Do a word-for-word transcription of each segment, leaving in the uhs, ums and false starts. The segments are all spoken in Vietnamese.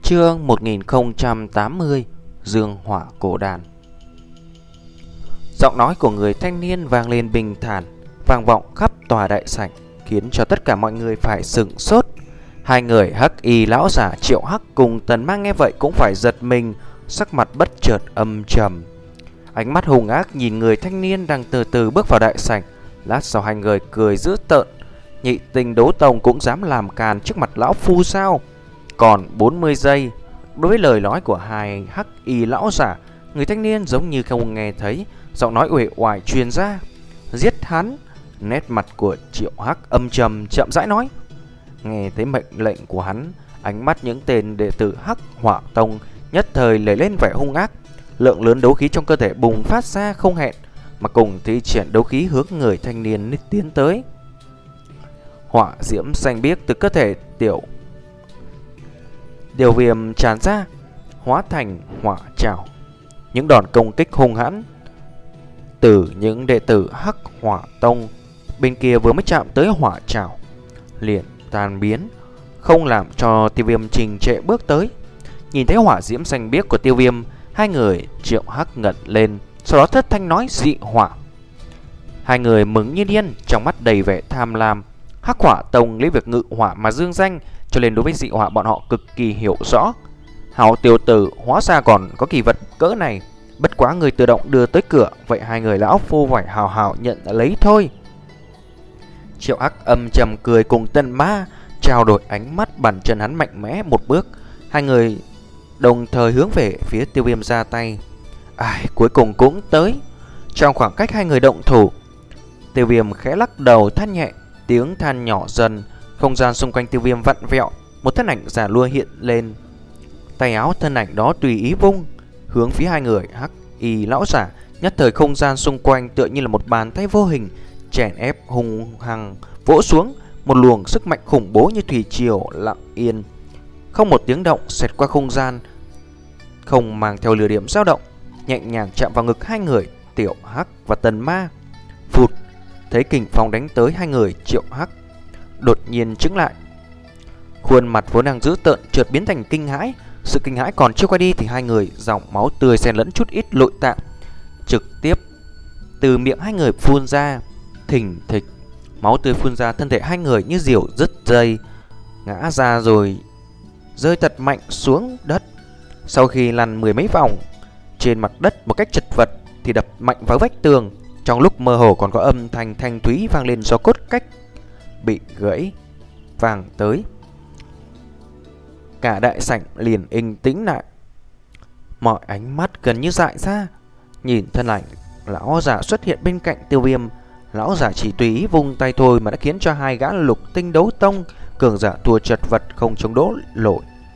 Chương một nghìn không trăm tám mươi. Dương hỏa cổ đàn. Giọng nói của người thanh niên vang lên bình thản, vang vọng khắp tòa đại sảnh, khiến cho tất cả mọi người phải sửng sốt. Hai người hắc y lão giả Triệu Hắc cùng Tần Mang nghe vậy cũng phải giật mình, sắc mặt bất chợt âm trầm. Ánh mắt hung ác nhìn người thanh niên đang từ từ bước vào đại sảnh. Lát sau hai người cười dữ tợn. Nhị Tinh Đấu Tông cũng dám làm càn trước mặt lão phu sao? Còn bốn mươi giây. Đối với lời nói của hai hắc y lão giả, người thanh niên giống như không nghe thấy, giọng nói uể oải truyền ra: giết hắn. Nét mặt của Triệu Hắc âm trầm, chậm rãi nói. Nghe thấy mệnh lệnh của hắn, ánh mắt những tên đệ tử Hắc Hỏa Tông nhất thời lẩy lên vẻ hung ác. Lượng lớn đấu khí trong cơ thể bùng phát ra không hẹn, mà cùng thi triển đấu khí hướng người thanh niên tiến tới. Hỏa diễm xanh biếc từ cơ thể tiểu Điều viêm tràn ra, hóa thành hỏa trảo. Những đòn công kích hung hãn từ những đệ tử Hắc Hỏa Tông bên kia vừa mới chạm tới hỏa trảo liền tan biến, không làm cho Tiêu Viêm trình trệ bước tới. Nhìn thấy hỏa diễm xanh biếc của Tiêu Viêm, hai người Triệu Hắc ngẩng lên, sau đó thất thanh nói dị hỏa. Hai người mừng như điên, trong mắt đầy vẻ tham lam. Hắc Hỏa Tông lấy việc ngự hỏa mà dương danh, cho nên đối với dị hỏa bọn họ cực kỳ hiểu rõ. Hảo tiểu tử, hóa ra còn có kỳ vật cỡ này. Bất quá người tự động đưa tới cửa, vậy hai người lão phu phải hào hào nhận lấy thôi. Triệu Hắc âm trầm cười cùng Tần Ma trao đổi ánh mắt, bàn chân hắn mạnh mẽ một bước. Hai người đồng thời hướng về phía Tiêu Viêm ra tay. Ai, cuối cùng cũng tới. Trong khoảng cách hai người động thủ, Tiêu Viêm khẽ lắc đầu than nhẹ, tiếng than nhỏ dần. Không gian xung quanh Tiêu Viêm vặn vẹo, một thân ảnh giả lua hiện lên. Tay áo thân ảnh đó tùy ý vung hướng phía hai người hắc y lão giả. Nhất thời không gian xung quanh tựa như là một bàn tay vô hình chèn ép hung hăng vỗ xuống. Một luồng sức mạnh khủng bố như thủy triều lặng yên, không một tiếng động xẹt qua không gian, không mang theo lửa điểm dao động, nhẹ nhàng chạm vào ngực hai người Tiểu Hắc và Tần Ma. Phụt, thấy kình phong đánh tới, hai người Triệu Hắc đột nhiên chững lại. Khuôn mặt vốn đang dữ tợn chợt biến thành kinh hãi. Sự kinh hãi còn chưa qua đi thì hai người dòng máu tươi xen lẫn chút ít nội tạng trực tiếp từ miệng hai người phun ra. Thình thịch, máu tươi phun ra, thân thể hai người như diều đứt dây ngã ra rồi rơi thật mạnh xuống đất. Sau khi lăn mười mấy vòng trên mặt đất một cách chật vật thì đập mạnh vào vách tường. Trong lúc mơ hồ còn có âm thanh thanh thúy vang lên do cốt cách bị gãy vang tới. Cả đại sảnh liền yên tĩnh lại. Mọi ánh mắt gần như dại ra nhìn thân ảnh lão giả xuất hiện bên cạnh Tiêu Viêm. Lão giả chỉ tùy ý vung tay thôi mà đã khiến cho hai gã lục tinh đấu tông cường giả thua chật vật không chống đỡ nổi.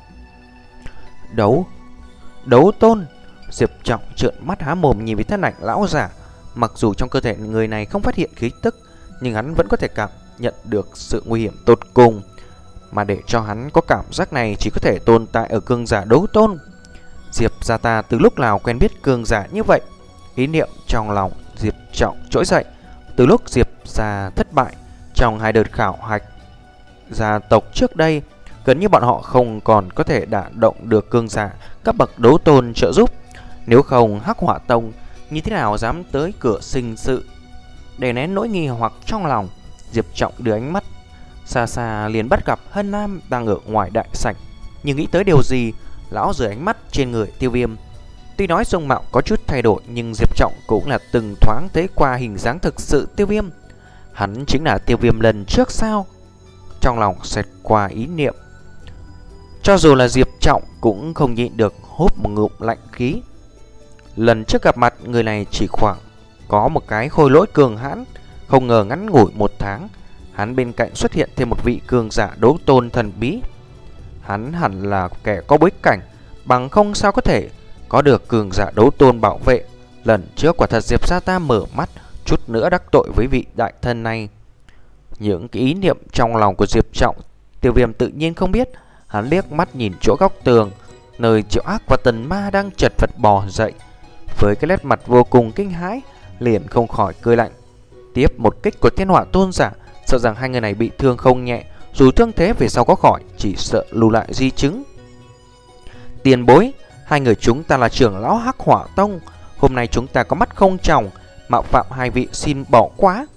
Đấu Đấu tôn. Diệp Trọng trợn mắt há mồm nhìn với thân ảnh lão giả. Mặc dù trong cơ thể người này không phát hiện khí tức, nhưng hắn vẫn có thể cảm nhận được sự nguy hiểm tột cùng. Mà để cho hắn có cảm giác này chỉ có thể tồn tại ở cường giả đấu tôn. Diệp gia ta từ lúc nào quen biết cường giả như vậy? Ý niệm trong lòng Diệp Trọng trỗi dậy. Từ lúc Diệp gia thất bại trong hai đợt khảo hạch gia tộc trước đây, gần như bọn họ không còn có thể đả động được cường giả các bậc đấu tôn trợ giúp. Nếu không, Hắc Hỏa Tông như thế nào dám tới cửa sinh sự? Để nén nỗi nghi hoặc trong lòng, Diệp Trọng đưa ánh mắt xa xa liền bắt gặp Hân Nam đang ở ngoài đại sảnh. Nhưng nghĩ tới điều gì, lão rời ánh mắt trên người Tiêu Viêm. Tuy nói dung mạo có chút thay đổi, nhưng Diệp Trọng cũng là từng thoáng thấy qua hình dáng thực sự Tiêu Viêm. Hắn chính là Tiêu Viêm lần trước sao? Trong lòng xẹt qua ý niệm. Cho dù là Diệp Trọng cũng không nhịn được húp một ngụm lạnh khí. Lần trước gặp mặt người này chỉ khoảng có một cái khôi lỗi cường hãn, không ngờ ngắn ngủi một tháng, hắn bên cạnh xuất hiện thêm một vị cường giả đấu tôn thần bí. Hắn hẳn là kẻ có bối cảnh, bằng không sao có thể có được cường giả đấu tôn bảo vệ. Lần trước quả thật Diệp gia ta mở mắt, chút nữa đắc tội với vị đại thân này. Những cái ý niệm trong lòng của Diệp Trọng, Tiêu Viêm tự nhiên không biết. Hắn liếc mắt nhìn chỗ góc tường, nơi Triệu Hắc và Tần Ma đang chật vật bò dậy, với cái nét mặt vô cùng kinh hãi, liền không khỏi cười lạnh. Tiếp một kích của Thiên Hỏa Tôn giả, sợ rằng hai người này bị thương không nhẹ, dù thương thế về sau có khỏi, chỉ sợ lưu lại di chứng. tiền bối, hai người chúng ta là trưởng lão Hắc Hỏa Tông. Hôm nay chúng ta có mắt không tròng, mạo phạm hai vị xin bỏ quá.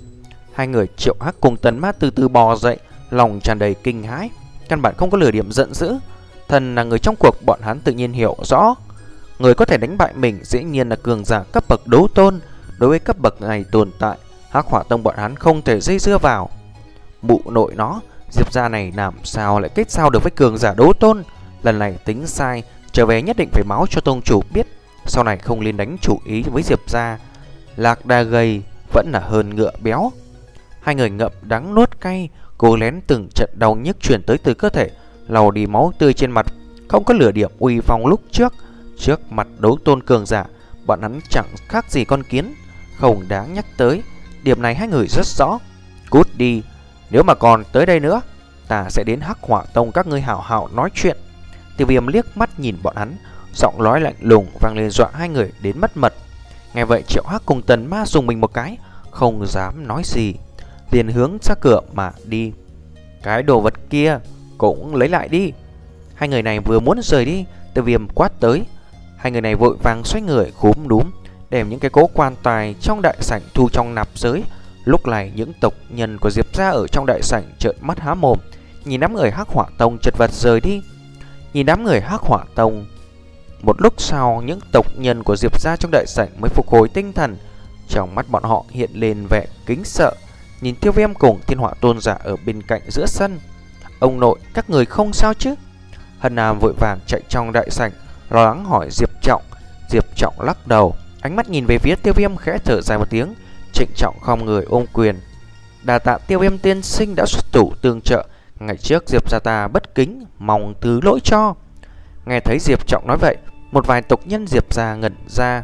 Hai người Triệu Hắc cùng Tấn Ma từ từ bò dậy, lòng tràn đầy kinh hãi, căn bản không có lửa điểm giận dữ. Thần là người trong cuộc, bọn hắn tự nhiên hiểu rõ, người có thể đánh bại mình dĩ nhiên là cường giả cấp bậc đấu tôn. Đối với cấp bậc này tồn tại, Hắc Hỏa Tông bọn hắn không thể dây dưa vào. Mụ nội nó, Diệp gia này làm sao lại kết giao được với cường giả đấu tôn? Lần này tính sai, trở về nhất định phải báo cho tông chủ biết, sau này không nên đánh chủ ý với Diệp gia. Lạc đà gầy vẫn là hơn ngựa béo. Hai người ngậm đắng nuốt cay, cố lén từng trận đau nhức truyền tới từ cơ thể, lau đi máu tươi trên mặt, không có lửa điểm uy phong lúc trước. Trước mặt đấu tôn cường giả, bọn hắn chẳng khác gì con kiến, không đáng nhắc tới. Điểm này hai người rất rõ. Cút đi, nếu mà còn tới đây nữa, ta sẽ đến Hắc Hỏa Tông các ngươi hảo hảo nói chuyện. Tiêu Viêm liếc mắt nhìn bọn hắn, giọng nói lạnh lùng vang lên dọa hai người đến mất mật. Nghe vậy Triệu Hắc cùng Tần Ma dùng mình một cái, không dám nói gì, liền hướng ra cửa mà đi. Cái đồ vật kia cũng lấy lại đi. Hai người này vừa muốn rời đi, Tiêu Viêm quát tới. Hai người này vội vàng xoay người khúm núm, đem những cái cố quan tài trong đại sảnh thu trong nạp giới. Lúc này những tộc nhân của Diệp gia ở trong đại sảnh trợn mắt há mồm, nhìn đám người Hắc Hỏa Tông chật vật rời đi. Nhìn đám người Hắc Hỏa Tông. Một lúc sau, những tộc nhân của Diệp gia trong đại sảnh mới phục hồi tinh thần. Trong mắt bọn họ hiện lên vẻ kính sợ, nhìn Tiêu Viêm cùng Thiên Hỏa Tôn giả ở bên cạnh giữa sân. Ông nội, các người không sao chứ? Hân Nam vội vàng chạy trong đại sảnh, lo lắng hỏi Diệp Trọng. Diệp Trọng lắc đầu, ánh mắt nhìn về phía Tiêu Viêm khẽ thở dài một tiếng, trịnh trọng khom người ôm quyền. Đà tạ Tiêu Viêm tiên sinh đã xuất thủ tương trợ, ngày trước Diệp gia ta bất kính, mong thứ lỗi cho. Nghe thấy Diệp Trọng nói vậy, một vài tộc nhân Diệp gia ngẩn ra,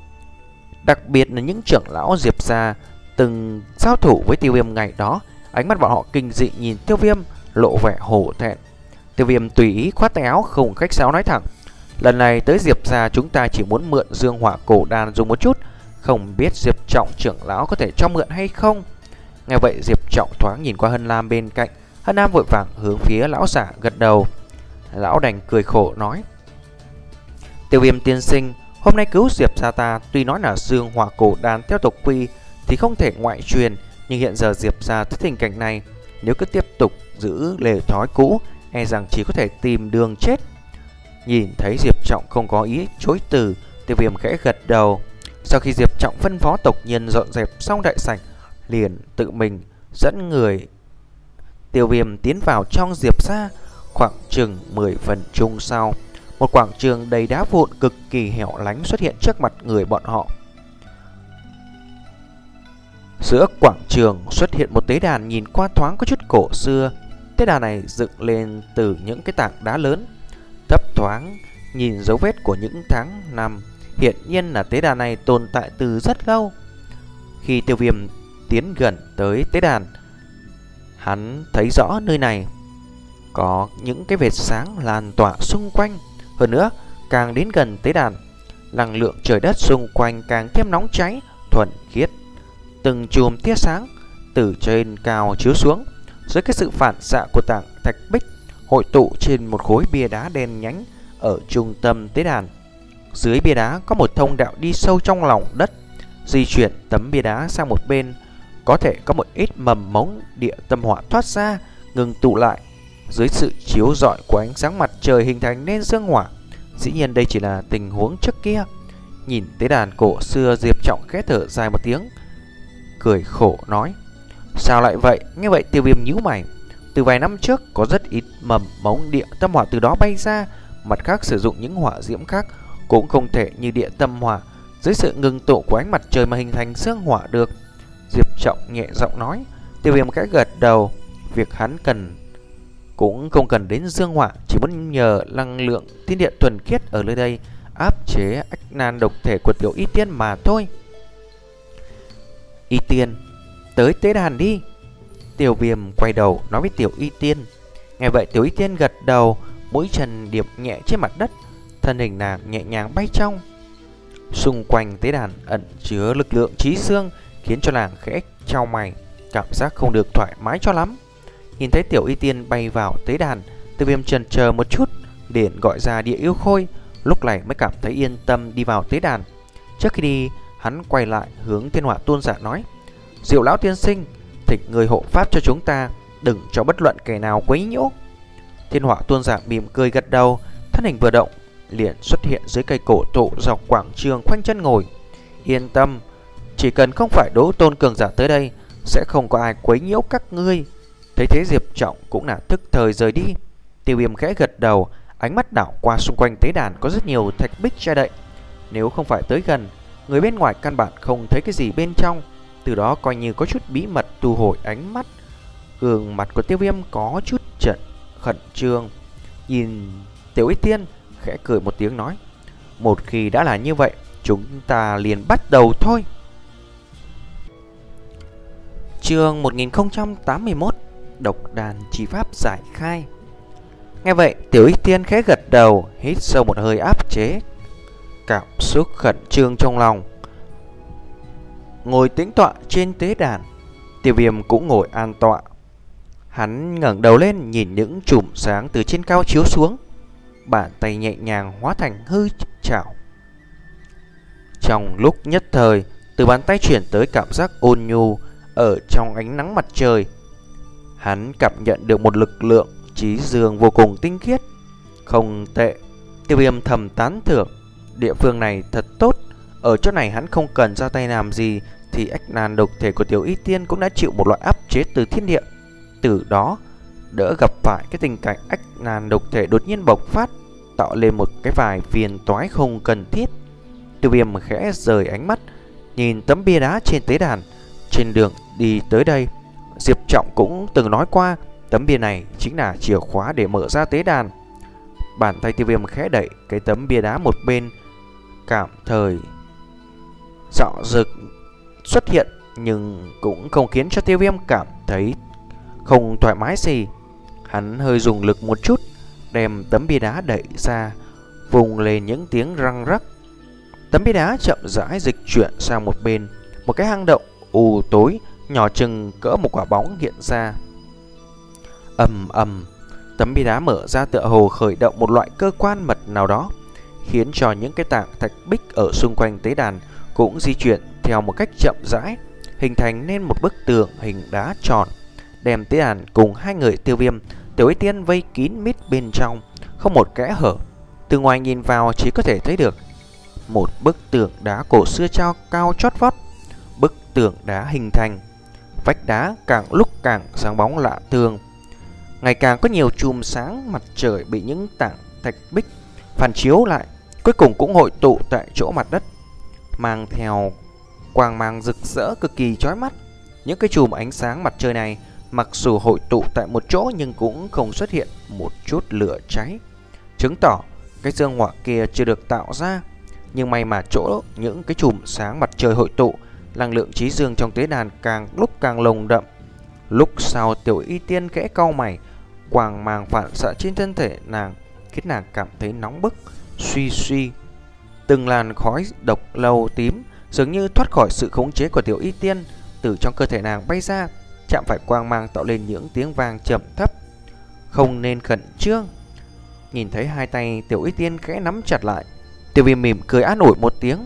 đặc biệt là những trưởng lão Diệp gia từng giao thủ với Tiêu Viêm ngày đó. Ánh mắt bọn họ kinh dị nhìn Tiêu Viêm, lộ vẻ hổ thẹn. Tiêu Viêm tùy ý khoát tay áo, không khách sáo nói thẳng. Lần này tới Diệp gia chúng ta chỉ muốn mượn dương hỏa cổ đan dùng một chút, không biết Diệp Trọng trưởng lão có thể cho mượn hay không. Nghe vậy Diệp Trọng thoáng nhìn qua Hân Lam bên cạnh. Hân Lam vội vàng hướng phía lão giả gật đầu. Lão đành cười khổ nói: Tiêu Viêm tiên sinh, hôm nay cứu Diệp gia ta, tuy nói là dương hỏa cổ đan theo tộc quy thì không thể ngoại truyền, nhưng hiện giờ Diệp gia tới tình cảnh này, nếu cứ tiếp tục giữ lề thói cũ, e rằng chỉ có thể tìm đường chết. Nhìn thấy Diệp Trọng không có ý chối từ, Tiêu Viêm khẽ gật đầu. Sau khi Diệp Trọng phân phó tộc nhân dọn dẹp xong đại sảnh, liền tự mình dẫn người Tiêu Viêm tiến vào trong Diệp gia. Khoảng chừng mười phần chung sau, một quảng trường đầy đá vụn cực kỳ hẻo lánh xuất hiện trước mặt người bọn họ. Giữa quảng trường xuất hiện một tế đàn nhìn qua thoáng có chút cổ xưa. Tế đàn này dựng lên từ những cái tảng đá lớn, thấp thoáng nhìn dấu vết của những tháng năm. Hiện nhiên là tế đàn này tồn tại từ rất lâu. Khi Tiêu Viêm tiến gần tới tế đàn, hắn thấy rõ nơi này có những cái vệt sáng lan tỏa xung quanh. Hơn nữa, càng đến gần tế đàn, năng lượng trời đất xung quanh càng thêm nóng cháy, thuần khiết. Từng chùm tia sáng từ trên cao chiếu xuống, dưới cái sự phản xạ của tảng thạch bích hội tụ trên một khối bia đá đen nhánh ở trung tâm tế đàn. Dưới bia đá có một thông đạo đi sâu trong lòng đất. Di chuyển tấm bia đá sang một bên, có thể có một ít mầm mống địa tâm hỏa thoát ra, ngừng tụ lại. Dưới sự chiếu rọi của ánh sáng mặt trời hình thành nên dương hỏa. Dĩ nhiên đây chỉ là tình huống trước kia. Nhìn tế đàn cổ xưa, Diệp Trọng khẽ thở dài một tiếng, cười khổ nói: Sao lại vậy? Nghe vậy Tiêu Viêm nhíu mày. Từ vài năm trước có rất ít mầm mống địa tâm hỏa từ đó bay ra. Mặt khác sử dụng những hỏa diễm khác cũng không thể như địa tâm hỏa dưới sự ngừng tụ của ánh mặt trời mà hình thành dương hỏa được. Diệp Trọng nhẹ giọng nói. Tiêu Viêm khẽ gật đầu. Việc hắn cần cũng không cần đến dương hỏa, chỉ muốn nhờ năng lượng thiên địa thuần khiết ở nơi đây áp chế ách nan độc thể của Tiểu Y Tiên mà thôi. Y Tiên, tới tế đàn đi. Tiêu Viêm quay đầu nói với Tiểu Y Tiên. Nghe vậy Tiểu Y Tiên gật đầu, mũi chân điệp nhẹ trên mặt đất, thân hình nàng nhẹ nhàng bay trong. Xung quanh tế đàn ẩn chứa lực lượng trí xương, khiến cho nàng khẽ chau mày, cảm giác không được thoải mái cho lắm. Nhìn thấy Tiểu Y Tiên bay vào tế đàn, Tiêu Viêm chần chờ một chút, liền gọi ra Địa Yêu Khôi, lúc này mới cảm thấy yên tâm đi vào tế đàn. Trước khi đi, hắn quay lại hướng Thiên Hỏa Tôn giả nói: Diệu lão tiên sinh, thỉnh người hộ pháp cho chúng ta, đừng cho bất luận kẻ nào quấy nhiễu. Thiên Hỏa Tôn giả mỉm cười gật đầu, thân hình vừa động liền xuất hiện dưới cây cổ thụ dọc quảng trường khoanh chân ngồi. Yên tâm, chỉ cần không phải Đấu Tôn cường giả tới đây, sẽ không có ai quấy nhiễu các ngươi. Thấy thế Diệp Trọng cũng là tức thời rời đi. Tiêu Viêm khẽ gật đầu, ánh mắt đảo qua xung quanh tế đàn có rất nhiều thạch bích che đậy. Nếu không phải tới gần, người bên ngoài căn bản không thấy cái gì bên trong. Từ đó coi như có chút bí mật thu hồi ánh mắt. Gương mặt của Tiêu Viêm có chút trận khẩn trương. Nhìn Tiểu Y Tiên khẽ cười một tiếng nói: Một khi đã là như vậy, chúng ta liền bắt đầu thôi. Chương một nghìn không trăm tám mươi mốt. Độc đàn chi pháp giải khai. Nghe vậy, Tiểu Y Tiên khẽ gật đầu, hít sâu một hơi áp chế cảm xúc khẩn trương trong lòng. Ngồi tĩnh tọa trên tế đàn, Tiêu Viêm cũng ngồi an tọa. Hắn ngẩng đầu lên nhìn những chùm sáng từ trên cao chiếu xuống, bàn tay nhẹ nhàng hóa thành hư chảo. Trong lúc nhất thời, từ bàn tay chuyển tới cảm giác ôn nhu ở trong ánh nắng mặt trời. Hắn cảm nhận được một lực lượng trí dương vô cùng tinh khiết. Không tệ, Tiêu Viêm thầm tán thưởng. Địa phương này thật tốt. Ở chỗ này hắn không cần ra tay làm gì thì ách nan độc thể của Tiểu Y Tiên cũng đã chịu một loại áp chế từ thiên địa. Từ đó đỡ gặp phải cái tình cảnh ách nan độc thể đột nhiên bộc phát, tạo lên một cái vài phiền toái không cần thiết. Tiêu Viêm khẽ rời ánh mắt, nhìn tấm bia đá trên tế đàn. Trên đường đi tới đây, Diệp Trọng cũng từng nói qua, tấm bia này chính là chìa khóa để mở ra tế đàn. Bàn tay Tiêu Viêm khẽ đẩy cái tấm bia đá một bên, cảm thời dọ dực xuất hiện, nhưng cũng không khiến cho Tiêu Viêm cảm thấy không thoải mái gì. Hắn hơi dùng lực một chút, đem tấm bia đá đẩy ra, vùng lên những tiếng răng rắc. Tấm bia đá chậm rãi dịch chuyển sang một bên. Một cái hang động u tối nhỏ chừng cỡ một quả bóng hiện ra. Ầm ầm, tấm bia đá mở ra tựa hồ khởi động một loại cơ quan mật nào đó, khiến cho những cái tảng thạch bích ở xung quanh tế đàn cũng di chuyển theo một cách chậm rãi, hình thành nên một bức tường hình đá tròn, đem tế đàn cùng hai người Tiêu Viêm, Tiểu Y Tiên vây kín mít bên trong, không một kẽ hở. Từ ngoài nhìn vào chỉ có thể thấy được một bức tường đá cổ xưa trao cao chót vót. Bức tường đá hình thành, vách đá càng lúc càng sáng bóng lạ thường. Ngày càng có nhiều chùm sáng mặt trời bị những tảng thạch bích phản chiếu lại, cuối cùng cũng hội tụ tại chỗ mặt đất, mang theo quang mang rực rỡ cực kỳ chói mắt. Những cái chùm ánh sáng mặt trời này mặc dù hội tụ tại một chỗ nhưng cũng không xuất hiện một chút lửa cháy, chứng tỏ cái dương hỏa kia chưa được tạo ra. Nhưng may mà chỗ những cái chùm sáng mặt trời hội tụ, năng lượng trí dương trong tế đàn càng lúc càng lồng đậm. Lúc sau Tiểu Y Tiên khẽ cau mày, quang mang phản xạ trên thân thể nàng khiến nàng cảm thấy nóng bức. Suy suy, từng làn khói độc lâu tím dường như thoát khỏi sự khống chế của Tiểu Y Tiên, từ trong cơ thể nàng bay ra, chạm phải quang mang tạo lên những tiếng vang trầm thấp. Không nên khẩn trương. Nhìn thấy hai tay Tiểu Y Tiên khẽ nắm chặt lại, Tiêu Viêm mỉm cười an ủi một tiếng.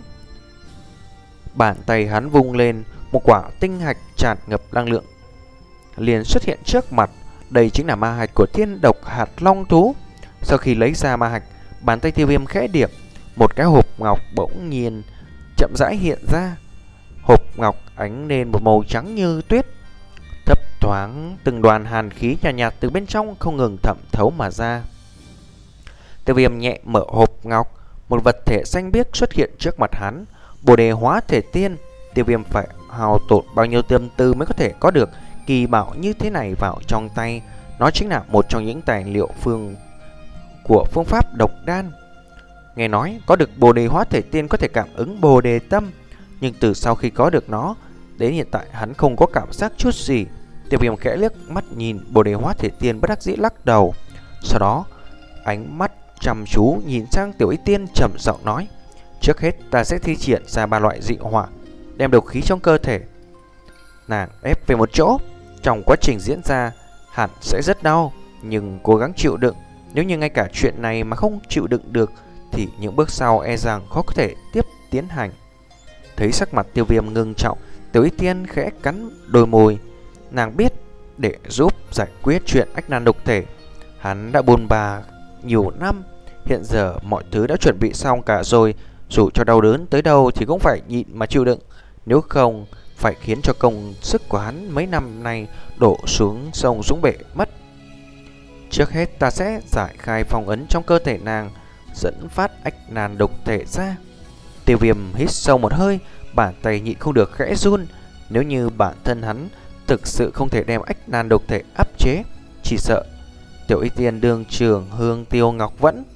Bàn tay hắn vung lên, một quả tinh hạch tràn ngập năng lượng liền xuất hiện trước mặt. Đây chính là ma hạch của Thiên Độc Hạt Long Thú. Sau khi lấy ra ma hạch, bàn tay Tiêu Viêm khẽ điểm, một cái hộp ngọc bỗng nhiên chậm rãi hiện ra. Hộp ngọc ánh lên một màu trắng như tuyết, thấp thoáng từng đoàn hàn khí nhạt, nhạt từ bên trong không ngừng thẩm thấu mà ra. Tiêu Viêm nhẹ mở hộp ngọc, một vật thể xanh biếc xuất hiện trước mặt hắn. Bồ đề hóa thể tiên. Tiêu Viêm phải hao tổn bao nhiêu tâm tư mới có thể có được kỳ bảo như thế này vào trong tay. Nó chính là một trong những tài liệu phương của phương pháp độc đan. Nghe nói có được bồ đề hóa thể tiên có thể cảm ứng bồ đề tâm, nhưng từ sau khi có được nó đến hiện tại hắn không có cảm giác chút gì. Tiêu Viêm khẽ liếc mắt nhìn bồ đề hóa thể tiên, bất đắc dĩ lắc đầu. Sau đó ánh mắt chăm chú nhìn sang Tiểu Y Tiên, trầm giọng nói: trước hết ta sẽ thi triển ra ba loại dị hỏa, đem độc khí trong cơ thể nàng ép về một chỗ. Trong quá trình diễn ra hẳn sẽ rất đau, nhưng cố gắng chịu đựng. Nếu như ngay cả chuyện này mà không chịu đựng được thì những bước sau e rằng khó có thể tiếp tiến hành. Thấy sắc mặt Tiêu Viêm ngưng trọng, Tiểu Y Tiên khẽ cắn đôi môi. Nàng biết để giúp giải quyết chuyện ách nan độc thể, hắn đã bôn ba nhiều năm. Hiện giờ mọi thứ đã chuẩn bị xong cả rồi, dù cho đau đớn tới đâu thì cũng phải nhịn mà chịu đựng. Nếu không phải khiến cho công sức của hắn mấy năm nay đổ xuống sông xuống bể mất. Trước hết ta sẽ giải khai phong ấn trong cơ thể nàng, dẫn phát ách nan độc thể ra. Tiêu Viêm hít sâu một hơi, bàn tay nhịn không được khẽ run. Nếu như bản thân hắn thực sự không thể đem ách nan độc thể áp chế, chỉ sợ Tiểu Y Tiên đương trường hương tiêu ngọc vẫn.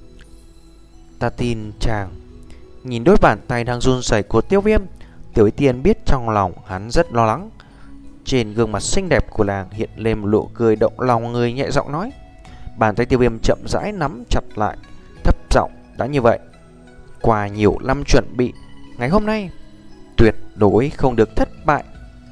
Ta tin chàng. Nhìn đôi bàn tay đang run rẩy của Tiêu Viêm, Tiểu Y Tiên biết trong lòng hắn rất lo lắng. Trên gương mặt xinh đẹp của nàng hiện lên một nụ cười động lòng người, nhẹ giọng nói. Bàn tay Tiêu Viêm chậm rãi nắm chặt lại, thấp giọng: đã như vậy, qua nhiều năm chuẩn bị, ngày hôm nay tuyệt đối không được thất bại.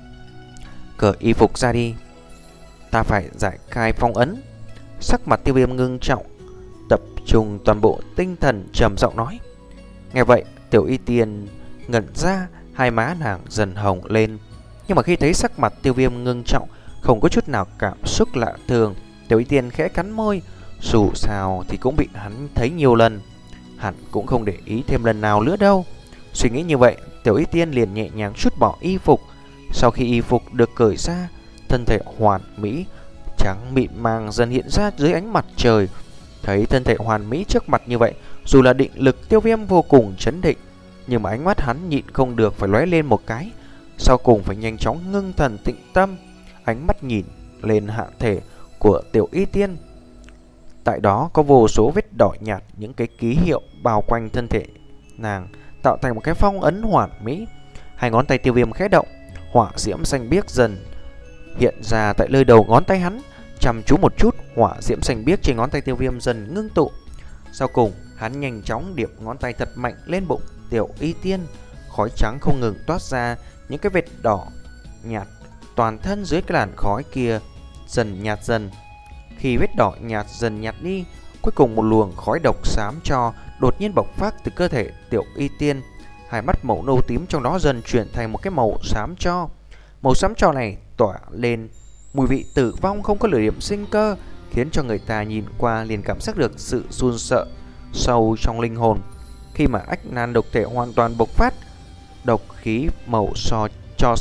Cởi y phục ra đi, ta phải giải khai phong ấn. Sắc mặt Tiêu Viêm ngưng trọng, tập trung toàn bộ tinh thần, trầm giọng nói. Nghe vậy, Tiểu Y Tiên ngẩn ra, hai má nàng dần hồng lên. Nhưng mà khi thấy sắc mặt Tiêu Viêm ngưng trọng, không có chút nào cảm xúc lạ thường, Tiểu Y Tiên khẽ cắn môi. Dù sao thì cũng bị hắn thấy nhiều lần, hẳn cũng không để ý thêm lần nào nữa đâu. Suy nghĩ như vậy, Tiểu Y Tiên liền nhẹ nhàng trút bỏ y phục. Sau khi y phục được cởi ra, thân thể hoàn mỹ trắng mịn màng dần hiện ra dưới ánh mặt trời. Thấy thân thể hoàn mỹ trước mặt như vậy, dù là định lực Tiêu Viêm vô cùng chấn định, nhưng mà ánh mắt hắn nhịn không được phải lóe lên một cái. Sau cùng phải nhanh chóng ngưng thần tĩnh tâm, ánh mắt nhìn lên hạ thể của Tiểu Y Tiên. Tại đó có vô số vết đỏ nhạt, những cái ký hiệu bao quanh thân thể nàng, tạo thành một cái phong ấn hoàn mỹ. Hai ngón tay Tiêu Viêm khẽ động, hỏa diễm xanh biếc dần hiện ra tại nơi đầu ngón tay hắn. Chăm chú một chút, hỏa diễm xanh biếc trên ngón tay Tiêu Viêm dần ngưng tụ. Sau cùng, hắn nhanh chóng điểm ngón tay thật mạnh lên bụng Tiểu Y Tiên. Khói trắng không ngừng toát ra, những cái vệt đỏ nhạt toàn thân dưới cái làn khói kia dần nhạt dần. Khi vết đỏ nhạt dần nhạt đi, cuối cùng một luồng khói độc xám cho đột nhiên bộc phát từ cơ thể Tiểu Y Tiên. Hai mắt màu nâu tím trong đó dần chuyển thành một cái màu xám cho. Màu xám cho này tỏa lên mùi vị tử vong, không có nửa điểm sinh cơ, khiến cho người ta nhìn qua liền cảm giác được sự run sợ sâu trong linh hồn. Khi mà ách nan độc thể hoàn toàn bộc phát, độc khí màu so cho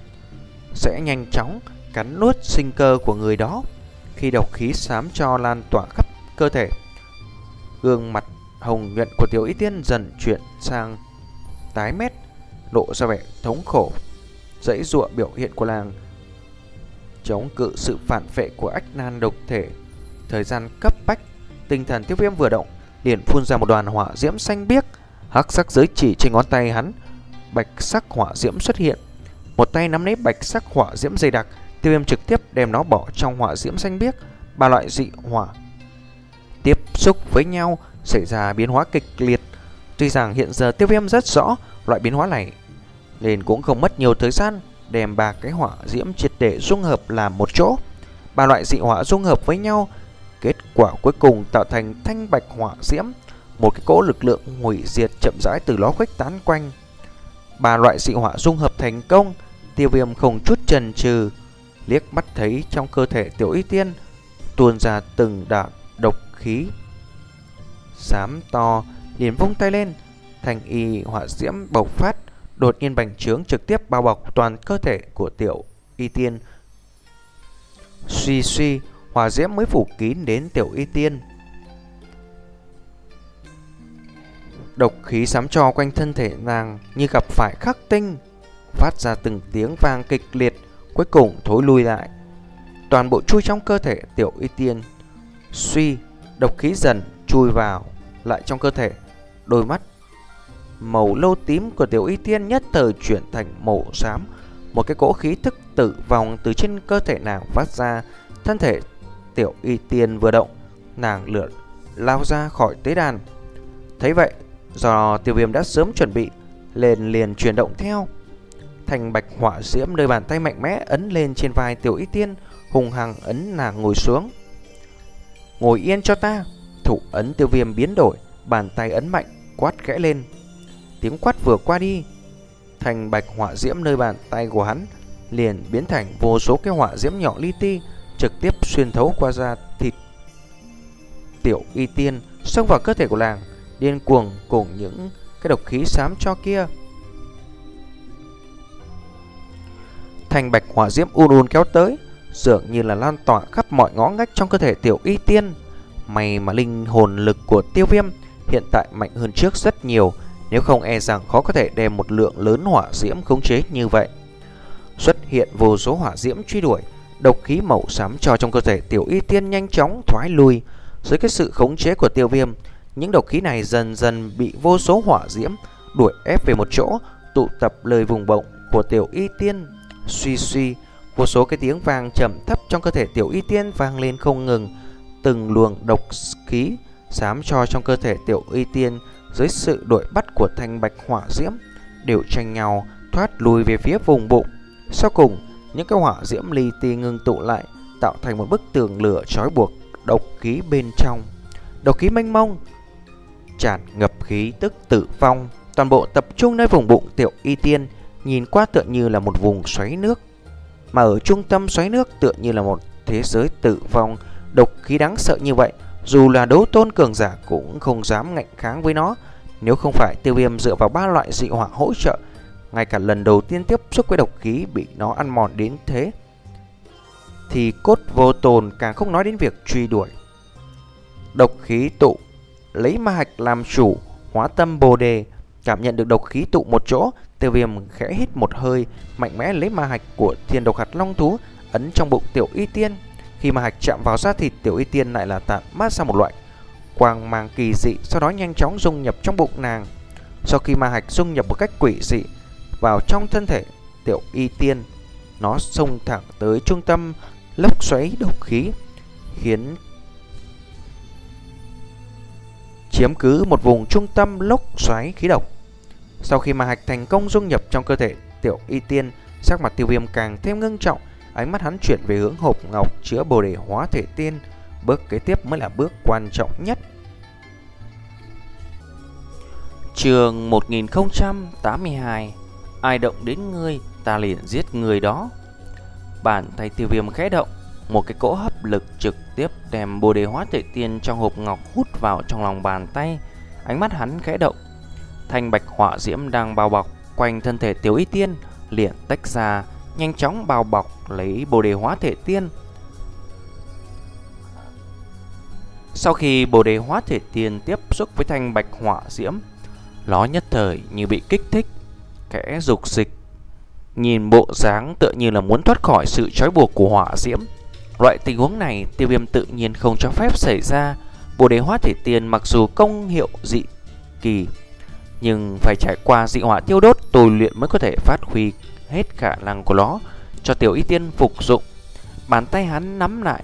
sẽ nhanh chóng cắn nuốt sinh cơ của người đó. Khi độc khí xám cho lan tỏa khắp cơ thể, gương mặt hồng nhuận của Tiểu Y Tiên dần chuyển sang tái mét, lộ ra vẻ thống khổ. Dãy dụa biểu hiện của nàng chống cự sự phản phệ của ách nan độc thể. Thời gian cấp bách, tinh thần Tiêu Viêm vừa động, liền phun ra một đoàn hỏa diễm xanh biếc. Hắc sắc giới chỉ trên ngón tay hắn, bạch sắc hỏa diễm xuất hiện. Một tay nắm lấy bạch sắc hỏa diễm dày đặc, Tiêu Viêm trực tiếp đem nó bỏ trong hỏa diễm xanh biếc. Ba loại dị hỏa tiếp xúc với nhau xảy ra biến hóa kịch liệt. Tuy rằng hiện giờ Tiêu Viêm rất rõ loại biến hóa này, nên cũng không mất nhiều thời gian đem ba cái hỏa diễm triệt để dung hợp làm một chỗ. Ba loại dị hỏa dung hợp với nhau, kết quả cuối cùng tạo thành thanh bạch hỏa diễm, một cái cỗ lực lượng hủy diệt chậm rãi từ đó khuếch tán quanh. Ba loại dị hỏa dung hợp thành công, Tiêu Viêm không chút chần chừ, liếc mắt thấy trong cơ thể Tiểu Y Tiên tuôn ra từng đạo độc khí xám to, liền vung tay lên, thành y hỏa diễm bộc phát, đột nhiên bành trướng trực tiếp bao bọc toàn cơ thể của Tiểu Y Tiên. Suy suy, hỏa diễm mới phủ kín đến Tiểu Y Tiên. Độc khí xám cho quanh thân thể nàng như gặp phải khắc tinh, phát ra từng tiếng vang kịch liệt, cuối cùng thối lui lại, toàn bộ chui trong cơ thể Tiểu Y Tiên. Suy, độc khí dần chui vào lại trong cơ thể. Đôi mắt màu nâu tím của Tiểu Y Tiên nhất thời chuyển thành màu xám. Một cái cỗ khí tức tử vong từ trên cơ thể nàng phát ra. Thân thể Tiểu Y Tiên vừa động, nàng lượn lao ra khỏi tế đàn. Thấy vậy, do Tiêu Viêm đã sớm chuẩn bị, liền liền chuyển động theo. Thành bạch hỏa diễm nơi bàn tay mạnh mẽ ấn lên trên vai Tiểu Y Tiên, hùng hăng ấn nàng ngồi xuống. Ngồi yên cho ta. Thủ ấn Tiêu Viêm biến đổi, bàn tay ấn mạnh, quát khẽ lên. Tiếng quát vừa qua đi, thành bạch hỏa diễm nơi bàn tay của hắn liền biến thành vô số cái hỏa diễm nhỏ li ti, trực tiếp xuyên thấu qua da thịt Tiểu Y Tiên, xông vào cơ thể của nàng, điên cuồng cùng những cái độc khí xám cho kia. Thành bạch hỏa diễm un un kéo tới, dường như là lan tỏa khắp mọi ngõ ngách trong cơ thể Tiểu Y Tiên. May mà linh hồn lực của Tiêu Viêm hiện tại mạnh hơn trước rất nhiều, nếu không e rằng khó có thể đem một lượng lớn hỏa diễm khống chế như vậy. Xuất hiện vô số hỏa diễm truy đuổi, độc khí màu xám cho trong cơ thể Tiểu Y Tiên nhanh chóng thoái lui. Dưới cái sự khống chế của Tiêu Viêm, những độc khí này dần dần bị vô số hỏa diễm đuổi ép về một chỗ, tụ tập lời vùng bụng của Tiểu Y Tiên. Suy suy, vô số cái tiếng vang trầm thấp trong cơ thể Tiểu Y Tiên vang lên không ngừng. Từng luồng độc khí xám cho trong cơ thể Tiểu Y Tiên dưới sự đuổi bắt của thanh bạch hỏa diễm đều tranh nhau thoát lùi về phía vùng bụng. Sau cùng, những cái hỏa diễm li ti ngưng tụ lại, tạo thành một bức tường lửa trói buộc độc khí bên trong. Độc khí mênh mông tràn ngập khí tức tử vong, toàn bộ tập trung nơi vùng bụng Tiểu Y Tiên, nhìn qua tựa như là một vùng xoáy nước, mà ở trung tâm xoáy nước tựa như là một thế giới tử vong. Độc khí đáng sợ như vậy, dù là đấu tôn cường giả cũng không dám ngạnh kháng với nó. Nếu không phải Tiêu Viêm dựa vào ba loại dị hỏa hỗ trợ, ngay cả lần đầu tiên tiếp xúc với độc khí bị nó ăn mòn đến thế, thì cốt vô tồn càng không nói đến việc truy đuổi. Độc khí tụ, lấy ma hạch làm chủ, hóa tâm bồ đề. Cảm nhận được độc khí tụ một chỗ, Tiêu Viêm khẽ hít một hơi, mạnh mẽ lấy ma hạch của thiên độc hạt long thú ấn trong bụng Tiểu Y Tiên. Khi ma hạch chạm vào da thịt, Tiểu Y Tiên lại là tản mát ra một loại quang mang kỳ dị, sau đó nhanh chóng dung nhập trong bụng nàng. Sau khi ma hạch dung nhập một cách quỷ dị vào trong thân thể Tiểu Y Tiên, nó xông thẳng tới trung tâm lốc xoáy độc khí, khiến chiếm cứ một vùng trung tâm lốc xoáy khí độc. Sau khi ma hạch thành công dung nhập trong cơ thể Tiểu Y Tiên, sắc mặt Tiêu Viêm càng thêm ngưng trọng, ánh mắt hắn chuyển về hướng hộp ngọc chứa bồ đề hóa thể tiên. Bước kế tiếp mới là bước quan trọng nhất. Chương một nghìn không trăm tám mươi hai. Ai động đến ngươi, ta liền giết người đó. Bàn tay Tiêu Viêm khẽ động, một cái cỗ hấp lực trực tiếp đem bồ đề hóa thể tiên trong hộp ngọc hút vào trong lòng bàn tay. Ánh mắt hắn khẽ động, thanh bạch hỏa diễm đang bao bọc quanh thân thể Tiểu Y Tiên liền tách ra, nhanh chóng bao bọc lấy bồ đề hóa thể tiên. Sau khi bồ đề hóa thể tiên tiếp xúc với thanh bạch hỏa diễm, nó nhất thời như bị kích thích, kẽ dục dịch, nhìn bộ dáng tựa như là muốn thoát khỏi sự trói buộc của hỏa diễm. Loại tình huống này Tiêu Viêm tự nhiên không cho phép xảy ra. Bồ đề hóa thể tiên mặc dù công hiệu dị kỳ, nhưng phải trải qua dị hỏa tiêu đốt tôi luyện mới có thể phát huy hết khả năng của nó cho Tiểu Y Tiên phục dụng. Bàn tay hắn nắm lại,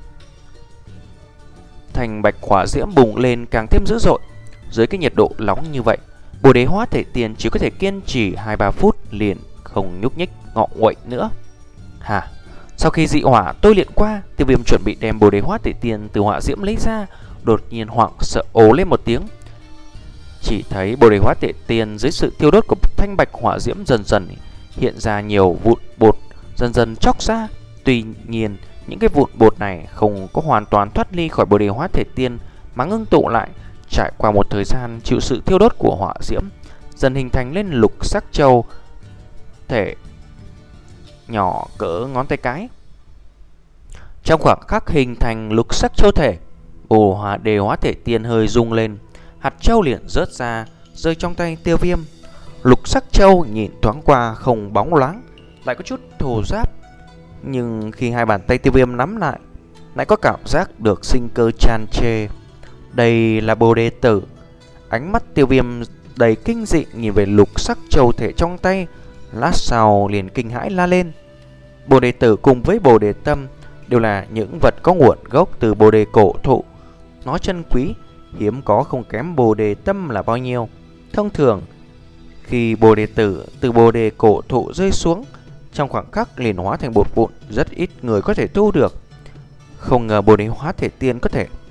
thành bạch hỏa diễm bùng lên càng thêm dữ dội. Dưới cái nhiệt độ nóng như vậy, bồ đề hóa thể tiên chỉ có thể kiên trì hai ba phút liền không nhúc nhích ngọ nguậy nữa. Hả? Sau khi dị hỏa tôi luyện qua, Tiêu Viêm chuẩn bị đem bồ đề hóa thể tiên từ hỏa diễm lấy ra, đột nhiên hoảng sợ ố lên một tiếng. Chỉ thấy bồ đề hóa thể tiên dưới sự thiêu đốt của thanh bạch hỏa diễm dần dần hiện ra nhiều vụn bột, dần dần chóc ra. Tuy nhiên, những cái vụn bột này không có hoàn toàn thoát ly khỏi bồ đề hóa thể tiên, mà ngưng tụ lại, trải qua một thời gian chịu sự thiêu đốt của hỏa diễm, dần hình thành lên lục sắc châu thể nhỏ cỡ ngón tay cái. Trong khoảng khắc hình thành lục sắc châu thể, bồ đề hóa thể tiên hơi rung lên, hạt châu liền rớt ra, rơi trong tay Tiêu Viêm. Lục sắc châu nhìn thoáng qua không bóng loáng, lại có chút thô ráp, nhưng khi hai bàn tay Tiêu Viêm nắm lại, lại có cảm giác được sinh cơ tràn trề. Đây là bồ đề tử. Ánh mắt Tiêu Viêm đầy kinh dị nhìn về lục sắc châu thể trong tay, lát sau liền kinh hãi la lên. Bồ đề tử cùng với bồ đề tâm đều là những vật có nguồn gốc từ bồ đề cổ thụ. Nó chân quý, hiếm có không kém bồ đề tâm là bao nhiêu. Thông thường, khi bồ đề tử từ bồ đề cổ thụ rơi xuống, trong khoảng khắc liền hóa thành bột vụn, rất ít người có thể thu được. Không ngờ bồ đề hóa thể tiên có thể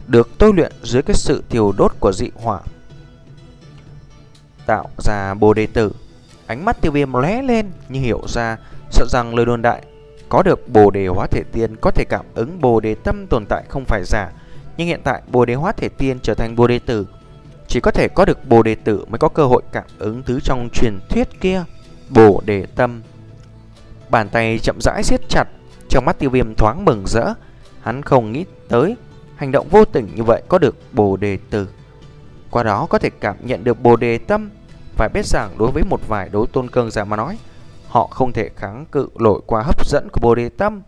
được tôi luyện dưới cái sự thiêu đốt của dị hỏa tạo ra Bồ Đề Tử. Ánh mắt Tiêu Viêm lóe lên như hiểu ra, sợ rằng lời đồn đại có được Bồ Đề Hóa Thể Tiên có thể cảm ứng Bồ Đề Tâm tồn tại không phải giả. Nhưng hiện tại Bồ Đề Hóa Thể Tiên trở thành Bồ Đề Tử, chỉ có thể có được Bồ Đề Tử mới có cơ hội cảm ứng thứ trong truyền thuyết kia, Bồ Đề Tâm. Bàn tay chậm rãi siết chặt, trong mắt Tiêu Viêm thoáng mừng rỡ. Hắn không nghĩ tới hành động vô tình như vậy có được Bồ Đề Tử, qua đó có thể cảm nhận được Bồ Đề Tâm. Phải biết rằng đối với một vài đấu tôn cường giả mà nói, họ không thể kháng cự nổi qua hấp dẫn của Bồ Đề Tâm,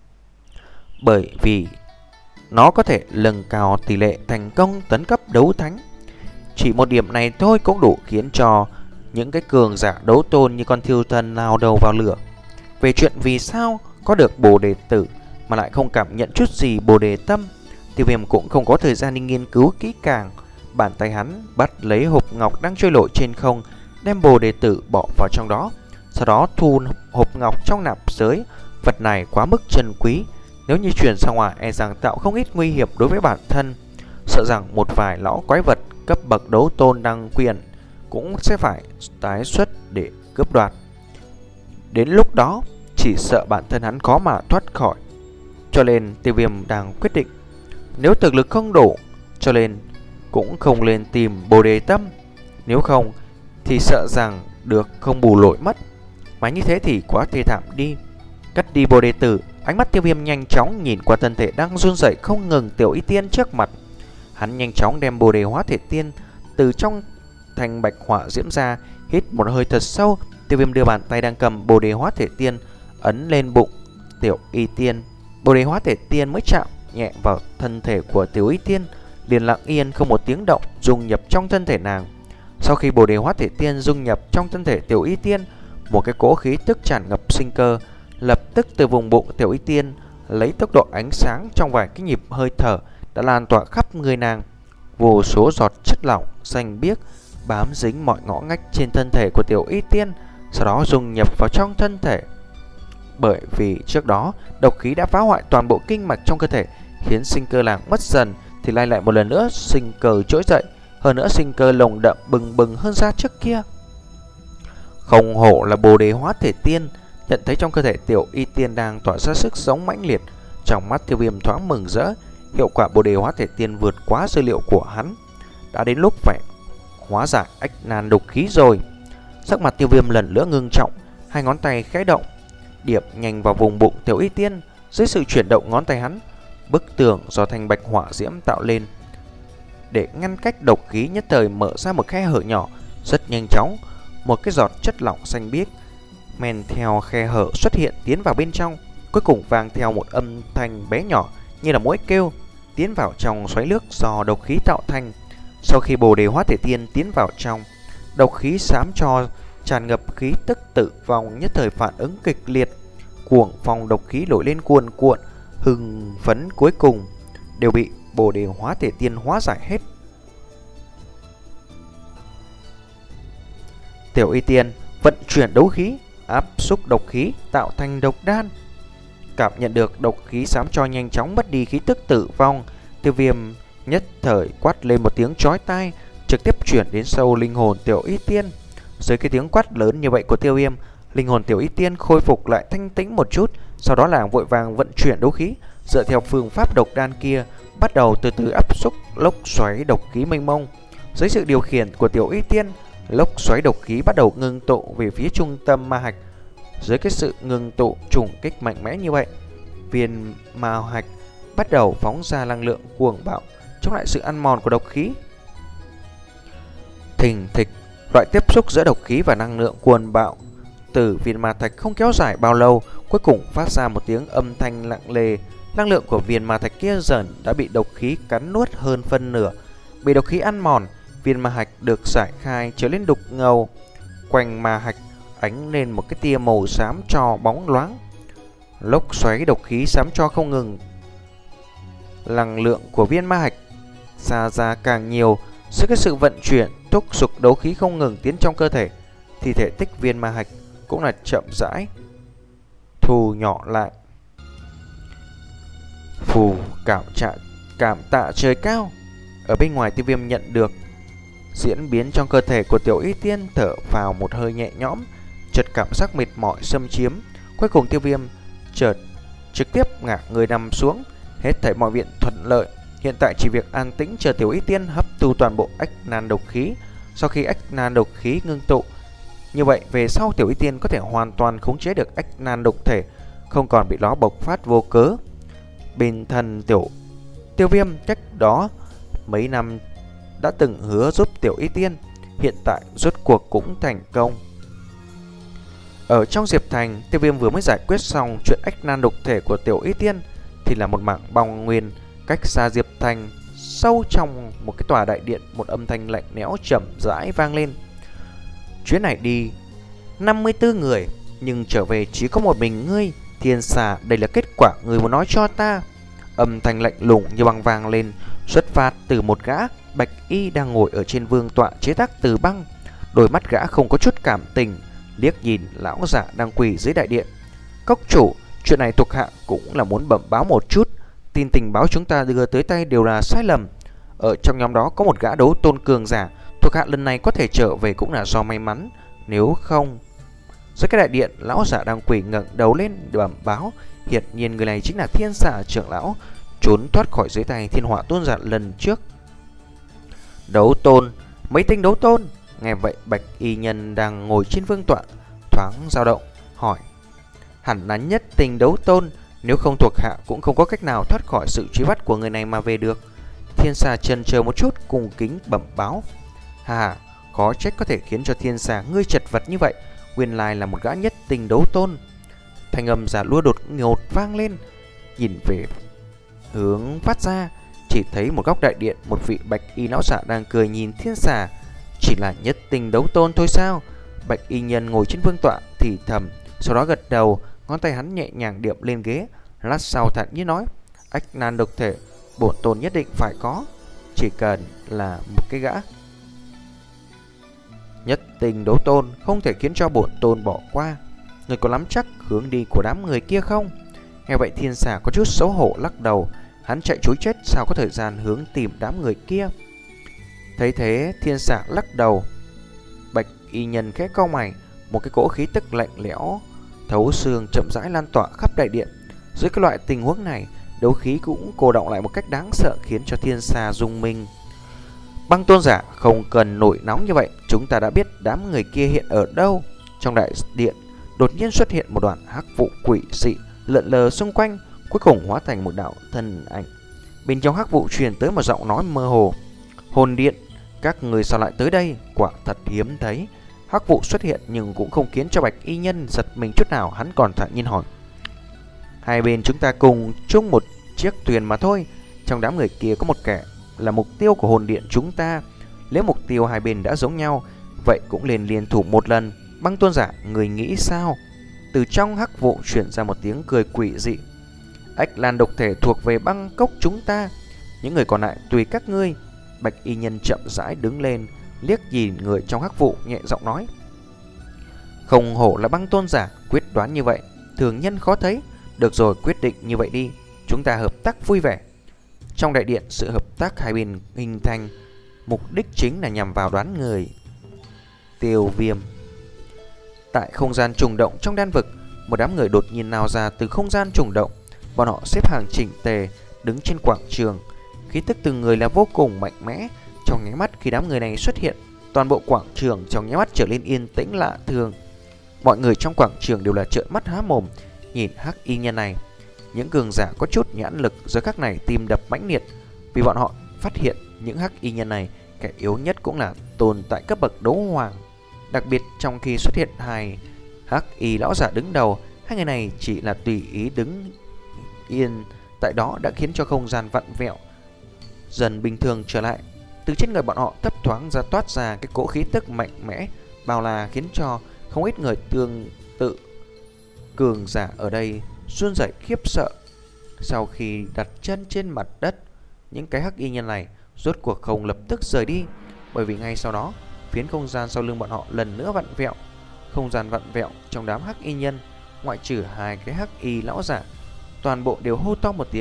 bởi vì nó có thể nâng cao tỷ lệ thành công tấn cấp đấu thánh. Chỉ một điểm này thôi cũng đủ khiến cho những cái cường giả đấu tôn như con thiêu thần nào đầu vào lửa. Về chuyện vì sao có được Bồ Đề Tử mà lại không cảm nhận chút gì Bồ Đề Tâm, Tiêu Viêm cũng không có thời gian đi nghiên cứu kỹ càng. Bàn tay hắn bắt lấy hộp ngọc đang trôi nổi trên không, đem Bồ Đề Tử bỏ vào trong đó, sau đó thu hộp ngọc trong nạp giới. Vật này quá mức chân quý, nếu như chuyển ra ngoài e rằng tạo không ít nguy hiểm đối với bản thân. Sợ rằng một vài lão quái vật cấp bậc đấu tôn đăng quyền cũng sẽ phải tái xuất để cướp đoạt. Đến lúc đó chỉ sợ bản thân hắn khó mà thoát khỏi. Cho nên Tiêu Viêm đang quyết định, nếu thực lực không đủ, cho nên cũng không lên tìm Bồ Đề Tâm. Nếu không thì sợ rằng được không bù lội mất, mà như thế thì quá thê thảm đi. Cất đi Bồ Đề Tử, ánh mắt Tiêu Viêm nhanh chóng nhìn qua thân thể đang run rẩy không ngừng Tiểu Y Tiên trước mặt. Hắn nhanh chóng đem Bồ Đề Hóa Thể Tiên từ trong thành bạch hỏa diễm ra, hít một hơi thật sâu. Tiêu Viêm đưa bàn tay đang cầm Bồ Đề Hóa Thể Tiên ấn lên bụng Tiểu Y Tiên. Bồ Đề Hóa Thể Tiên mới chạm nhẹ vào thân thể của Tiểu Y Tiên, liền lặng yên không một tiếng động dung nhập trong thân thể nàng. Sau khi Bồ Đề Hóa Thể Tiên dung nhập trong thân thể Tiểu Y Tiên, một cái cỗ khí tức tràn ngập sinh cơ lập tức từ vùng bụng Tiểu Y Tiên lấy tốc độ ánh sáng trong vài cái nhịp hơi thở đã lan tỏa khắp người nàng. Vô số giọt chất lỏng xanh biếc bám dính mọi ngõ ngách trên thân thể của Tiểu Y Tiên, sau đó dung nhập vào trong thân thể. Bởi vì trước đó độc khí đã phá hoại toàn bộ kinh mạch trong cơ thể, khiến sinh cơ nàng mất dần, thì nay lại một lần nữa sinh cơ trỗi dậy, hơn nữa sinh cơ lồng đậm bừng bừng hơn ra trước kia. Không hổ là Bồ Đề Hóa Thể Tiên. Nhận thấy trong cơ thể Tiểu Y Tiên đang tỏa ra sức sống mãnh liệt, trong mắt Tiêu Viêm thoáng mừng rỡ. Hiệu quả Bồ Đề Hóa Thể Tiên vượt quá dữ liệu của hắn, đã đến lúc phải hóa giải ách nan độc khí rồi. Sắc mặt Tiêu Viêm lần nữa ngưng trọng, hai ngón tay khẽ động, điệp nhanh vào vùng bụng Tiểu Y Tiên. Dưới sự chuyển động ngón tay hắn, bức tường do thanh bạch hỏa diễm tạo lên để ngăn cách độc khí nhất thời mở ra một khe hở nhỏ. Rất nhanh chóng, một cái giọt chất lỏng xanh biếc men theo khe hở xuất hiện tiến vào bên trong, cuối cùng vang theo một âm thanh bé nhỏ như là muỗi kêu, tiến vào trong xoáy nước do độc khí tạo thành. Sau khi Bồ Đề Hóa Thể Tiên tiến vào trong, độc khí xám cho tràn ngập khí tức tử vong nhất thời phản ứng kịch liệt, cuồng phong độc khí nổi lên cuồn cuộn, hưng phấn cuối cùng đều bị Bồ Đề Hóa Thể Tiên hóa giải hết. Tiểu Y Tiên vận chuyển đấu khí, áp xúc độc khí tạo thành độc đan. Cảm nhận được độc khí xám cho nhanh chóng mất đi khí tức tử vong, Tiêu Viêm nhất thời quát lên một tiếng chói tai, trực tiếp chuyển đến sâu linh hồn Tiểu Y Tiên. Dưới cái tiếng quát lớn như vậy của Tiêu Viêm, linh hồn Tiểu Y Tiên khôi phục lại thanh tĩnh một chút, sau đó là vội vàng vận chuyển đấu khí, dựa theo phương pháp độc đan kia, bắt đầu từ từ áp xúc lốc xoáy độc khí mênh mông. Dưới sự điều khiển của Tiểu Y Tiên, lốc xoáy độc khí bắt đầu ngưng tụ về phía trung tâm ma hạch. Dưới cái sự ngưng tụ trùng kích mạnh mẽ như vậy, viên ma hạch bắt đầu phóng ra năng lượng cuồng bạo chống lại sự ăn mòn của độc khí. Thình thịch, loại tiếp xúc giữa độc khí và năng lượng cuồng bạo từ viên ma thạch không kéo dài bao lâu, cuối cùng phát ra một tiếng âm thanh nặng nề. Năng lượng của viên ma thạch kia dần đã bị độc khí cắn nuốt hơn phân nửa. Bị độc khí ăn mòn, viên ma hạch được giải khai trở lên đục ngầu. Quanh ma hạch ánh lên một cái tia màu xám cho bóng loáng. Lốc xoáy độc khí xám cho không ngừng. Năng lượng của viên ma hạch xa ra càng nhiều. Giữa cái sự vận chuyển thúc giục đấu khí không ngừng tiến trong cơ thể, thì thể tích viên ma hạch cũng là chậm rãi thu nhỏ lại. Phù, cảm trạng Cảm tạ trời cao. Ở bên ngoài, Tiêu Viêm nhận được diễn biến trong cơ thể của Tiểu Y Tiên, thở vào một hơi nhẹ nhõm, chợt cảm giác mệt mỏi xâm chiếm. Cuối cùng Tiêu Viêm chợt trực tiếp ngả người nằm xuống. Hết thảy mọi viện thuận lợi, hiện tại chỉ việc an tĩnh chờ Tiểu Y Tiên hấp thu toàn bộ ách nan độc khí. Sau khi ách nan độc khí ngưng tụ, như vậy về sau Tiểu Y Tiên có thể hoàn toàn khống chế được ách nan độc thể, không còn bị nó bộc phát vô cớ. Bên thân Tiểu Tiêu Viêm cách đó mấy năm đã từng hứa giúp Tiểu Y Tiên, hiện tại rốt cuộc cũng thành công. Ở trong Diệp Thành, Tiêu Viêm vừa mới giải quyết xong chuyện ách nan độc thể của Tiểu Y Tiên thì là một mảng băng nguyên cách xa Diệp Thành, sâu trong một cái tòa đại điện, một âm thanh lạnh lẽo chậm rãi vang lên. Chuyến này đi năm mươi tư người, nhưng trở về chỉ có một mình ngươi. Thiên Xà, đây là kết quả người muốn nói cho ta. Âm thanh lạnh lùng như băng vang lên, xuất phát từ một gã bạch y đang ngồi ở trên vương tọa chế tác từ băng. Đôi mắt gã không có chút cảm tình, liếc nhìn lão giả đang quỳ dưới đại điện. Cốc chủ, chuyện này thuộc hạ cũng là muốn bẩm báo một chút. Tin tình báo chúng ta đưa tới tay đều là sai lầm. Ở trong nhóm đó có một gã đấu tôn cường giả, thuộc hạ lần này có thể trở về cũng là do may mắn. Nếu không... Dưới cái đại điện, lão giả đang quỳ ngẩng đầu lên để bẩm báo. Hiển nhiên người này chính là Thiên Xà trưởng lão, trốn thoát khỏi dưới tay Thiên Hỏa tôn giả lần trước. Đấu tôn, mấy tinh đấu tôn. Nghe vậy, bạch y nhân đang ngồi trên vương tọa thoáng dao động, hỏi: hẳn là nhất tinh đấu tôn, nếu không thuộc hạ cũng không có cách nào thoát khỏi sự truy bắt của người này mà về được. Thiên Xà chần chờ một chút, cùng kính bẩm báo: hà, khó trách có thể khiến cho Thiên Xà ngươi chật vật như vậy, nguyên lai là một gã nhất tinh đấu tôn. Thanh âm giả lua đột ngột vang lên. Nhìn về hướng phát ra, chỉ thấy một góc đại điện, một vị bạch y lão giả đang cười nhìn Thiên Xà. Chỉ là nhất tinh đấu tôn thôi sao? Bạch y nhân ngồi trên vương tọa thì thầm, sau đó gật đầu, ngón tay hắn nhẹ nhàng điểm lên ghế. Lát sau thản nhiên nói: ách nan độc thể, bổn tôn nhất định phải có. Chỉ cần là một cái gã nhất tinh đấu tôn, không thể khiến cho bổn tôn bỏ qua. Người có nắm chắc hướng đi của đám người kia không? Nghe vậy Thiên Xà có chút xấu hổ lắc đầu. Hắn chạy trối chết sao có thời gian hướng tìm đám người kia. Thấy thế Thiên Xà lắc đầu. Bạch y nhân khẽ cau mày. Một cái cỗ khí tức lạnh lẽo thấu xương chậm rãi lan tỏa khắp đại điện. Dưới cái loại tình huống này, đấu khí cũng cô động lại một cách đáng sợ, khiến cho Thiên Xà rung mình. Băng tôn giả, không cần nổi nóng như vậy, chúng ta đã biết đám người kia hiện ở đâu. Trong đại điện đột nhiên xuất hiện một đoàn hắc vụ quỷ dị lượn lờ xung quanh, cuối cùng hóa thành một đạo thân ảnh. Bên trong hắc vụ truyền tới một giọng nói mơ hồ: hồn điện, các người sao lại tới đây? Quả thật hiếm thấy. Hắc vụ xuất hiện nhưng cũng không khiến cho bạch y nhân giật mình chút nào. Hắn còn thản nhiên hỏi: hai bên chúng ta cùng chung một chiếc thuyền mà thôi. Trong đám người kia có một kẻ là mục tiêu của hồn điện chúng ta. Nếu mục tiêu hai bên đã giống nhau, vậy cũng liền liên thủ một lần. Băng tôn giả, người nghĩ sao? Từ trong hắc vụ chuyển ra một tiếng cười quỷ dị: ách lan độc thể thuộc về băng cốc chúng ta, những người còn lại tùy các ngươi. Bạch y nhân chậm rãi đứng lên, liếc nhìn người trong hắc vụ, nhẹ giọng nói: không hổ là băng tôn giả, quyết đoán như vậy thường nhân khó thấy. Được rồi, quyết định như vậy đi, chúng ta hợp tác vui vẻ. Trong đại điện, sự hợp tác hai bên hình thành, mục đích chính là nhằm vào đoán người Tiêu Viêm. Tại không gian trùng động trong đan vực, một đám người đột nhiên nào ra từ không gian trùng động. Bọn họ xếp hàng chỉnh tề, đứng trên quảng trường. Khí tức từng người là vô cùng mạnh mẽ. Trong nháy mắt khi đám người này xuất hiện, toàn bộ quảng trường trong nháy mắt trở nên yên tĩnh lạ thường. Mọi người trong quảng trường đều là trợn mắt há mồm nhìn hắc y nhân này. Những cường giả có chút nhãn lực giờ khắc này tim đập mãnh liệt, vì bọn họ phát hiện những hắc y nhân này, kẻ yếu nhất cũng là tồn tại cấp bậc đấu hoàng. Đặc biệt trong khi xuất hiện hai hắc y lão giả đứng đầu, hai người này chỉ là tùy ý đứng yên tại đó đã khiến cho không gian vặn vẹo dần bình thường trở lại. Từ trên người bọn họ thấp thoáng ra toát ra cái cỗ khí tức mạnh mẽ bao la, khiến cho không ít người tương tự cường giả ở đây run rẩy khiếp sợ. Sau khi đặt chân trên mặt đất, những cái hắc y nhân này rốt cuộc không lập tức rời đi, bởi vì ngay sau đó phiến không gian sau lưng bọn họ lần nữa vặn vẹo. Không gian vặn vẹo trong đám hắc y nhân, ngoại trừ hai cái hắc y lão giả, toàn bộ đều hô to một tiếng,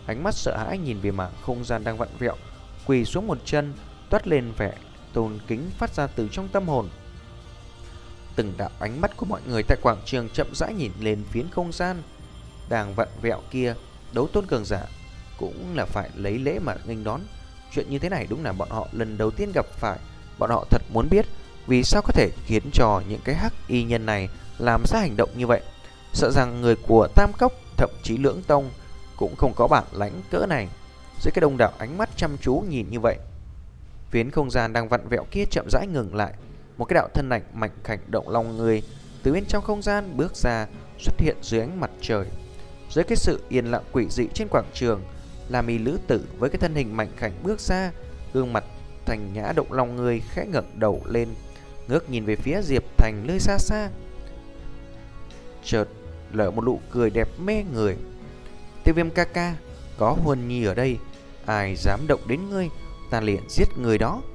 ánh mắt sợ hãi nhìn về mảng không gian đang vặn vẹo, quỳ xuống một chân, toát lên vẻ tôn kính phát ra từ trong tâm hồn. Từng đạo ánh mắt của mọi người tại quảng trường chậm rãi nhìn lên phiến không gian đang vặn vẹo kia. Đấu tôn cường giả cũng là phải lấy lễ mà nghênh đón. Chuyện như thế này đúng là bọn họ lần đầu tiên gặp phải. Bọn họ thật muốn biết vì sao có thể khiến cho những cái hắc y nhân này làm ra hành động như vậy. Sợ rằng người của Tam Cốc, thậm chí Lưỡng Tông cũng không có bản lãnh cỡ này. Dưới cái đông đảo ánh mắt chăm chú nhìn như vậy, phiến không gian đang vặn vẹo kia chậm rãi ngừng lại. Một cái đạo thân ảnh mạnh khảnh động lòng người từ bên trong không gian bước ra, xuất hiện dưới ánh mặt trời. Dưới cái sự yên lặng quỷ dị trên quảng trường, là mi lữ tử với cái thân hình mạnh khảnh bước ra, gương mặt thành nhã động lòng người, khẽ ngẩng đầu lên, ngước nhìn về phía Diệp Thành nơi xa xa, chợt lở một nụ cười đẹp mê người. Tiêu Viêm ca ca, có Huân Nhi ở đây, ai dám động đến ngươi, ta liền giết người đó.